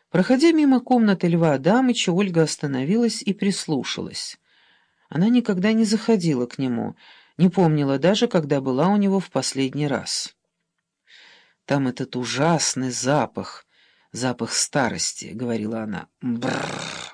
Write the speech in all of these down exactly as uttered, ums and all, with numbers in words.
Проходя мимо комнаты Льва Адамыча, Ольга остановилась и прислушалась. Она никогда не заходила к нему, не помнила даже, когда была у него в последний раз. «Там этот ужасный запах, запах старости», — говорила она. «Брррр».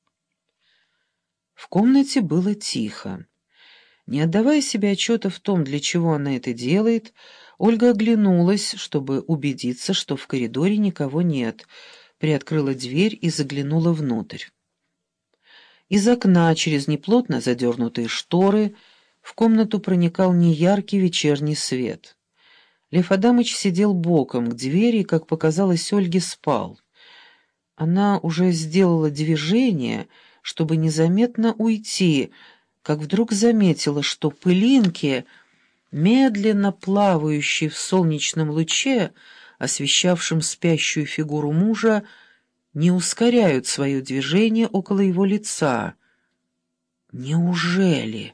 В комнате было тихо. Не отдавая себе отчета в том, для чего она это делает, Ольга оглянулась, чтобы убедиться, что в коридоре никого нет, приоткрыла дверь и заглянула внутрь. Из окна, через неплотно задернутые шторы, в комнату проникал неяркий вечерний свет. Лев Адамыч сидел боком к двери и, как показалось Ольге, спал. Она уже сделала движение, чтобы незаметно уйти, как вдруг заметила, что пылинки, медленно плавающие в солнечном луче, освещавшем спящую фигуру мужа, не ускоряют свое движение около его лица. Неужели?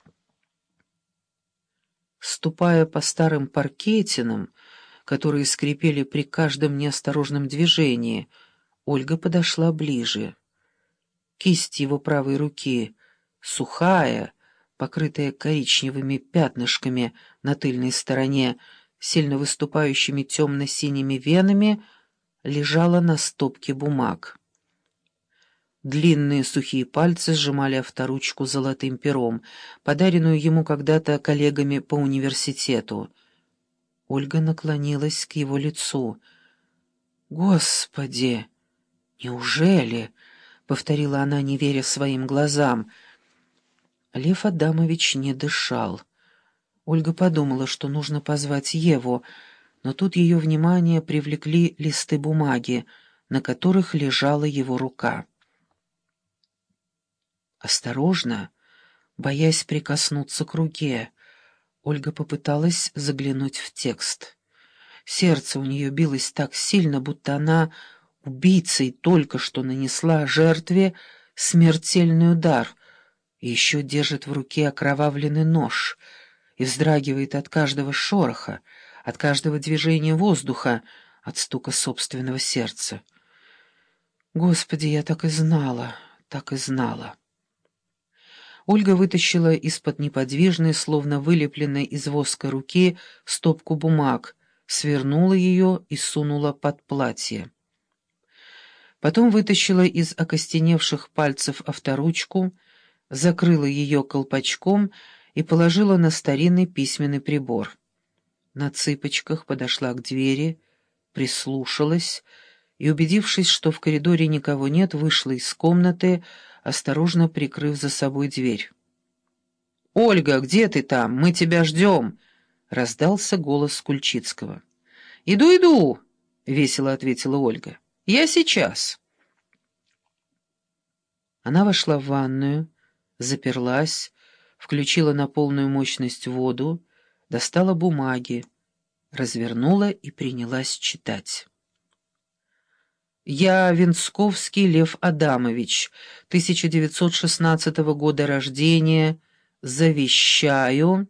Ступая по старым паркетинам, которые скрипели при каждом неосторожном движении, Ольга подошла ближе. Кисть его правой руки, сухая, покрытая коричневыми пятнышками на тыльной стороне, сильно выступающими темно-синими венами, лежала на стопке бумаг. Длинные сухие пальцы сжимали авторучку золотым пером, подаренную ему когда-то коллегами по университету. Ольга наклонилась к его лицу. «Господи! Неужели?» — повторила она, не веря своим глазам. Лев Адамович не дышал. Ольга подумала, что нужно позвать Еву, но тут ее внимание привлекли листы бумаги, на которых лежала его рука. Осторожно, боясь прикоснуться к руке, Ольга попыталась заглянуть в текст. Сердце у нее билось так сильно, будто она убийцей только что нанесла жертве смертельный удар, и еще держит в руке окровавленный нож и вздрагивает от каждого шороха, от каждого движения воздуха, от стука собственного сердца. «Господи, я так и знала, так и знала». Ольга вытащила из-под неподвижной, словно вылепленной из воска руки, стопку бумаг, свернула ее и сунула под платье. Потом вытащила из окостеневших пальцев авторучку, закрыла ее колпачком и положила на старинный письменный прибор. На цыпочках подошла к двери, прислушалась и, убедившись, что в коридоре никого нет, вышла из комнаты, осторожно прикрыв за собой дверь. «Ольга, где ты там? Мы тебя ждем!» — раздался голос Кульчицкого. «Иду, иду!» — весело ответила Ольга. «Я сейчас!» Она вошла в ванную, заперлась, включила на полную мощность воду, достала бумаги, развернула и принялась читать. «Я Венцковский Лев Адамович, тысяча девятьсот шестнадцатого года рождения, завещаю...»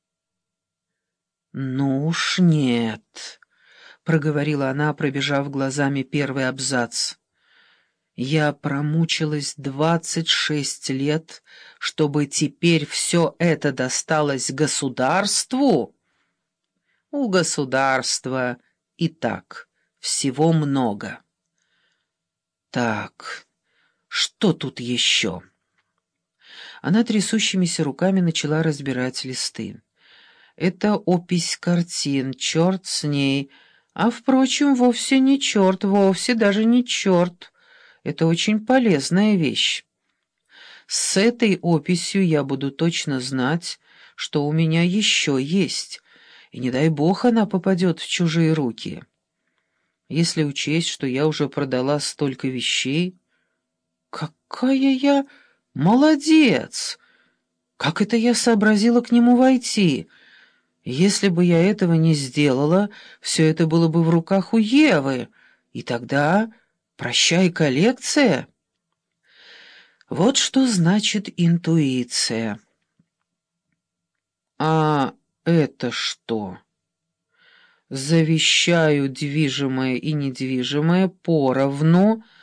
«Ну уж нет», — проговорила она, пробежав глазами первый абзац. «Я промучилась двадцать шесть лет, чтобы теперь все это досталось государству?» «У государства и так всего много». «Так, что тут еще?» Она трясущимися руками начала разбирать листы. «Это опись картин, черт с ней. А, впрочем, вовсе не черт, вовсе даже не черт. Это очень полезная вещь. С этой описью я буду точно знать, что у меня еще есть, и не дай бог она попадет в чужие руки. Если учесть, что я уже продала столько вещей... Какая я молодец! Как это я сообразила к нему войти? Если бы я этого не сделала, все это было бы в руках у Евы, и тогда прощай коллекция. Вот что значит интуиция. А это что? Завещаю движимое и недвижимое поровну